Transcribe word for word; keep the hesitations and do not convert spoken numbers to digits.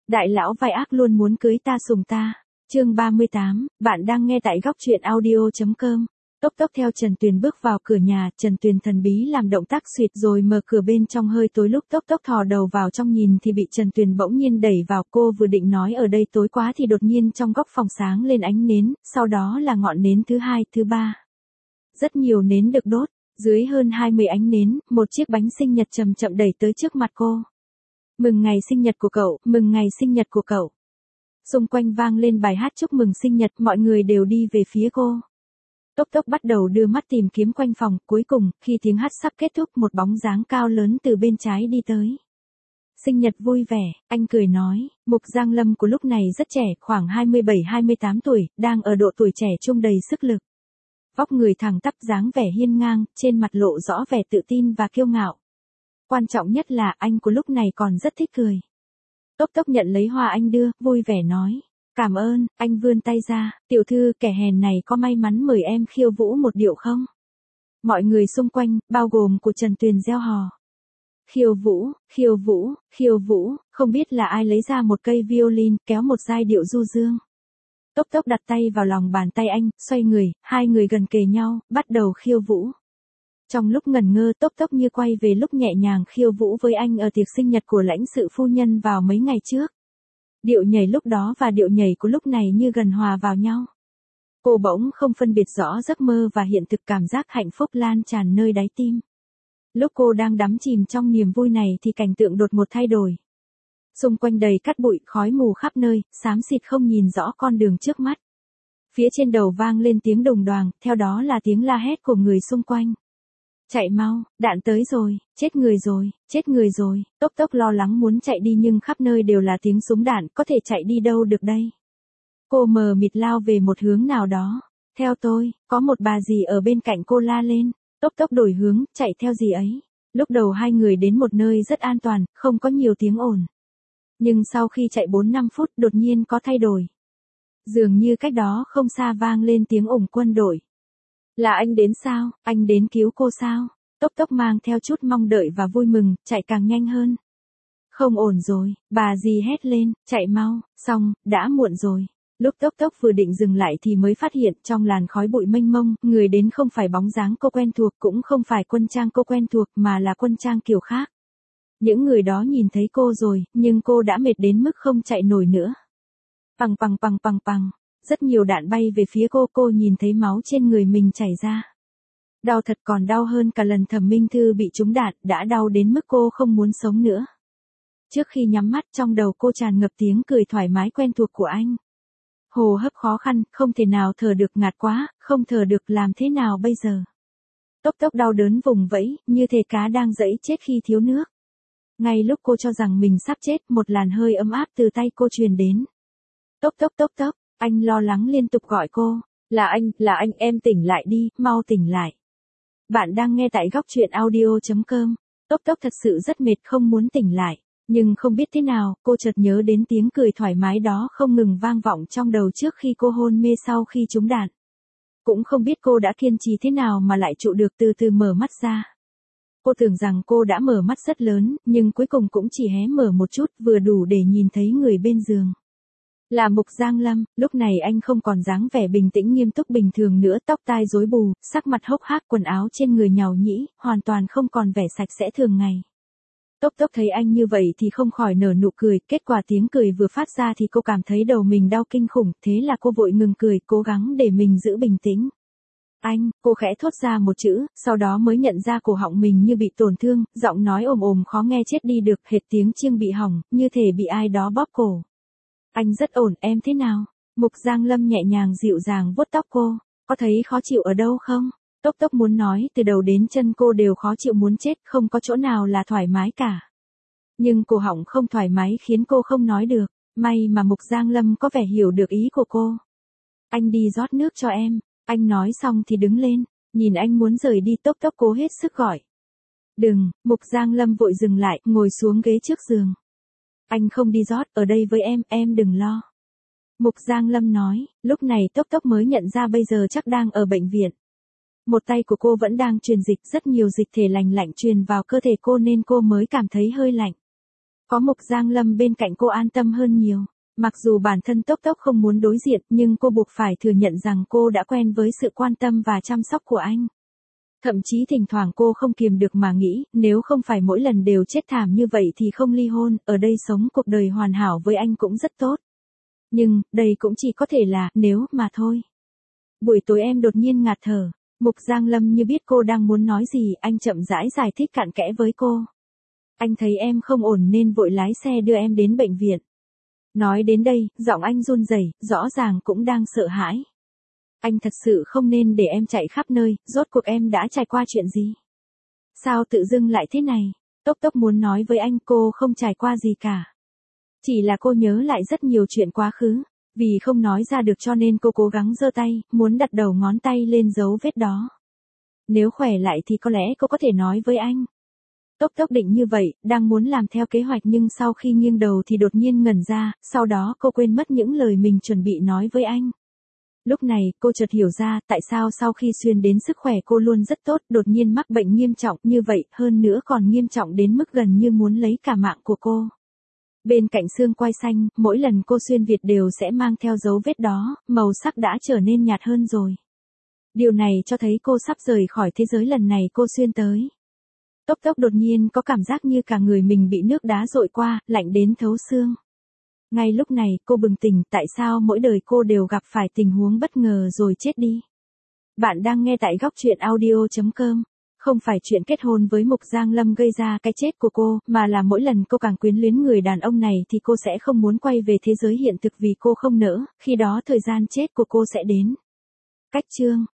Đại lão vai ác luôn muốn cưới ta sùng ta. Chương ba mươi tám, bạn đang nghe tại góc truyện audio chấm com. Tốc tốc theo Trần Tuyền bước vào cửa nhà, Trần Tuyền thần bí làm động tác xuyệt rồi mở cửa bên trong hơi tối lúc tốc tốc thò đầu vào trong nhìn thì bị Trần Tuyền bỗng nhiên đẩy vào. Cô vừa định nói ở đây tối quá thì đột nhiên trong góc phòng sáng lên ánh nến, sau đó là ngọn nến thứ hai, thứ ba. Rất nhiều nến được đốt, dưới hơn hai mươi ánh nến, một chiếc bánh sinh nhật chậm chậm đẩy tới trước mặt cô. Mừng ngày sinh nhật của cậu, mừng ngày sinh nhật của cậu. Xung quanh vang lên bài hát chúc mừng sinh nhật, mọi người đều đi về phía cô. Tốc tốc bắt đầu đưa mắt tìm kiếm quanh phòng, cuối cùng, khi tiếng hát sắp kết thúc một bóng dáng cao lớn từ bên trái đi tới. Sinh nhật vui vẻ, anh cười nói, Mục Giang Lâm của lúc này rất trẻ, khoảng hai mươi bảy hai mươi tám tuổi, đang ở độ tuổi trẻ trung đầy sức lực. Vóc người thẳng tắp dáng vẻ hiên ngang, trên mặt lộ rõ vẻ tự tin và kiêu ngạo. Quan trọng nhất là anh của lúc này còn rất thích cười. Tốc tốc nhận lấy hoa anh đưa, vui vẻ nói. Cảm ơn, anh vươn tay ra, tiểu thư kẻ hèn này có may mắn mời em khiêu vũ một điệu không? Mọi người xung quanh, bao gồm của Trần Tuyền reo hò. Khiêu vũ, khiêu vũ, khiêu vũ, không biết là ai lấy ra một cây violin, kéo một giai điệu du dương. Tốc tốc đặt tay vào lòng bàn tay anh, xoay người, hai người gần kề nhau, bắt đầu khiêu vũ. Trong lúc ngẩn ngơ tốc tốc như quay về lúc nhẹ nhàng khiêu vũ với anh ở tiệc sinh nhật của lãnh sự phu nhân vào mấy ngày trước. Điệu nhảy lúc đó và điệu nhảy của lúc này như gần hòa vào nhau. Cô bỗng không phân biệt rõ giấc mơ và hiện thực, cảm giác hạnh phúc lan tràn nơi đáy tim. Lúc cô đang đắm chìm trong niềm vui này thì cảnh tượng đột ngột thay đổi. Xung quanh đầy cát bụi, khói mù khắp nơi, xám xịt không nhìn rõ con đường trước mắt. Phía trên đầu vang lên tiếng đùng đoàng, theo đó là tiếng la hét của người xung quanh. Chạy mau, đạn tới rồi, chết người rồi, chết người rồi. Tốc tốc lo lắng muốn chạy đi nhưng khắp nơi đều là tiếng súng đạn, có thể chạy đi đâu được đây. Cô mờ mịt lao về một hướng nào đó. Theo tôi, có một bà dì ở bên cạnh cô la lên. Tốc tốc đổi hướng, chạy theo dì ấy. Lúc đầu hai người đến một nơi rất an toàn, không có nhiều tiếng ồn. Nhưng sau khi chạy bốn năm phút đột nhiên có thay đổi. Dường như cách đó không xa vang lên tiếng ủng quân đội. Là anh đến sao, anh đến cứu cô sao? Tốc tốc mang theo chút mong đợi và vui mừng, chạy càng nhanh hơn. Không ổn rồi, bà dì hét lên, chạy mau, xong, đã muộn rồi. Lúc tốc tốc vừa định dừng lại thì mới phát hiện trong làn khói bụi mênh mông, người đến không phải bóng dáng cô quen thuộc, cũng không phải quân trang cô quen thuộc mà là quân trang kiểu khác. Những người đó nhìn thấy cô rồi, nhưng cô đã mệt đến mức không chạy nổi nữa. Pằng pằng pằng pằng pằng. Rất nhiều đạn bay về phía cô, cô nhìn thấy máu trên người mình chảy ra. Đau thật, còn đau hơn cả lần Thẩm Minh Thư bị trúng đạn, đã đau đến mức cô không muốn sống nữa. Trước khi nhắm mắt trong đầu cô tràn ngập tiếng cười thoải mái quen thuộc của anh. Hô hấp khó khăn, không thể nào thở được, ngạt quá, không thở được, làm thế nào bây giờ? Tốc tốc đau đớn vùng vẫy, như thể cá đang dẫy chết khi thiếu nước. Ngay lúc cô cho rằng mình sắp chết, một làn hơi ấm áp từ tay cô truyền đến. Tốc tốc tốc tốc. Anh lo lắng liên tục gọi cô. Là anh, là anh, em tỉnh lại đi, mau tỉnh lại. Bạn đang nghe tại góc truyện audio chấm com. Tốc tốc thật sự rất mệt, không muốn tỉnh lại. Nhưng không biết thế nào, cô chợt nhớ đến tiếng cười thoải mái đó không ngừng vang vọng trong đầu trước khi cô hôn mê sau khi trúng đạn. Cũng không biết cô đã kiên trì thế nào mà lại trụ được từ từ mở mắt ra. Cô tưởng rằng cô đã mở mắt rất lớn, nhưng cuối cùng cũng chỉ hé mở một chút, vừa đủ để nhìn thấy người bên giường. Là Mục Giang Lâm, lúc này anh không còn dáng vẻ bình tĩnh nghiêm túc bình thường nữa, tóc tai rối bù, sắc mặt hốc hác, quần áo trên người nhàu nhĩ, hoàn toàn không còn vẻ sạch sẽ thường ngày. Tốc tốc thấy anh như vậy thì không khỏi nở nụ cười, kết quả tiếng cười vừa phát ra thì cô cảm thấy đầu mình đau kinh khủng, thế là cô vội ngừng cười, cố gắng để mình giữ bình tĩnh. Anh, cô khẽ thốt ra một chữ, sau đó mới nhận ra cổ họng mình như bị tổn thương, giọng nói ồm ồm khó nghe chết đi được, hệt tiếng chiêng bị hỏng, như thể bị ai đó bóp cổ. Anh rất ổn, em thế nào? Mục Giang Lâm nhẹ nhàng dịu dàng vuốt tóc cô, có thấy khó chịu ở đâu không? Tốc tốc muốn nói, từ đầu đến chân cô đều khó chịu muốn chết, không có chỗ nào là thoải mái cả. Nhưng cổ họng không thoải mái khiến cô không nói được, may mà Mục Giang Lâm có vẻ hiểu được ý của cô. Anh đi rót nước cho em, anh nói xong thì đứng lên, nhìn anh muốn rời đi tốc tốc cố hết sức gọi. Đừng, Mục Giang Lâm vội dừng lại, ngồi xuống ghế trước giường. Anh không đi rót, ở đây với em, em đừng lo. Mục Giang Lâm nói, lúc này tốc tốc mới nhận ra bây giờ chắc đang ở bệnh viện. Một tay của cô vẫn đang truyền dịch, rất nhiều dịch thể lành lạnh truyền vào cơ thể cô nên cô mới cảm thấy hơi lạnh. Có Mục Giang Lâm bên cạnh cô an tâm hơn nhiều. Mặc dù bản thân Tốc Tốc không muốn đối diện, nhưng cô buộc phải thừa nhận rằng cô đã quen với sự quan tâm và chăm sóc của anh. Thậm chí thỉnh thoảng cô không kiềm được mà nghĩ, nếu không phải mỗi lần đều chết thảm như vậy thì không ly hôn, ở đây sống cuộc đời hoàn hảo với anh cũng rất tốt. Nhưng, đây cũng chỉ có thể là, nếu, mà thôi. Buổi tối em đột nhiên ngạt thở. Mục Giang Lâm như biết cô đang muốn nói gì, anh chậm rãi giải thích cặn kẽ với cô. Anh thấy em không ổn nên vội lái xe đưa em đến bệnh viện. Nói đến đây, giọng anh run rẩy, rõ ràng cũng đang sợ hãi. Anh thật sự không nên để em chạy khắp nơi, rốt cuộc em đã trải qua chuyện gì? Sao tự dưng lại thế này? Tốc Tốc muốn nói với anh cô không trải qua gì cả. Chỉ là cô nhớ lại rất nhiều chuyện quá khứ, vì không nói ra được cho nên cô cố gắng giơ tay, muốn đặt đầu ngón tay lên dấu vết đó. Nếu khỏe lại thì có lẽ cô có thể nói với anh. Tốc Tốc định như vậy, đang muốn làm theo kế hoạch nhưng sau khi nghiêng đầu thì đột nhiên ngẩn ra, sau đó cô quên mất những lời mình chuẩn bị nói với anh. Lúc này, cô chợt hiểu ra tại sao sau khi xuyên đến sức khỏe cô luôn rất tốt, đột nhiên mắc bệnh nghiêm trọng như vậy, hơn nữa còn nghiêm trọng đến mức gần như muốn lấy cả mạng của cô. Bên cạnh xương quai xanh, mỗi lần cô xuyên Việt đều sẽ mang theo dấu vết đó, màu sắc đã trở nên nhạt hơn rồi. Điều này cho thấy cô sắp rời khỏi thế giới lần này cô xuyên tới. Tốc Tốc đột nhiên có cảm giác như cả người mình bị nước đá dội qua, lạnh đến thấu xương. Ngay lúc này, cô bừng tỉnh, tại sao mỗi đời cô đều gặp phải tình huống bất ngờ rồi chết đi. Bạn đang nghe tại góc truyện audio chấm com. Không phải chuyện kết hôn với Mục Giang Lâm gây ra cái chết của cô, mà là mỗi lần cô càng quyến luyến người đàn ông này thì cô sẽ không muốn quay về thế giới hiện thực vì cô không nỡ, khi đó thời gian chết của cô sẽ đến. Cách chương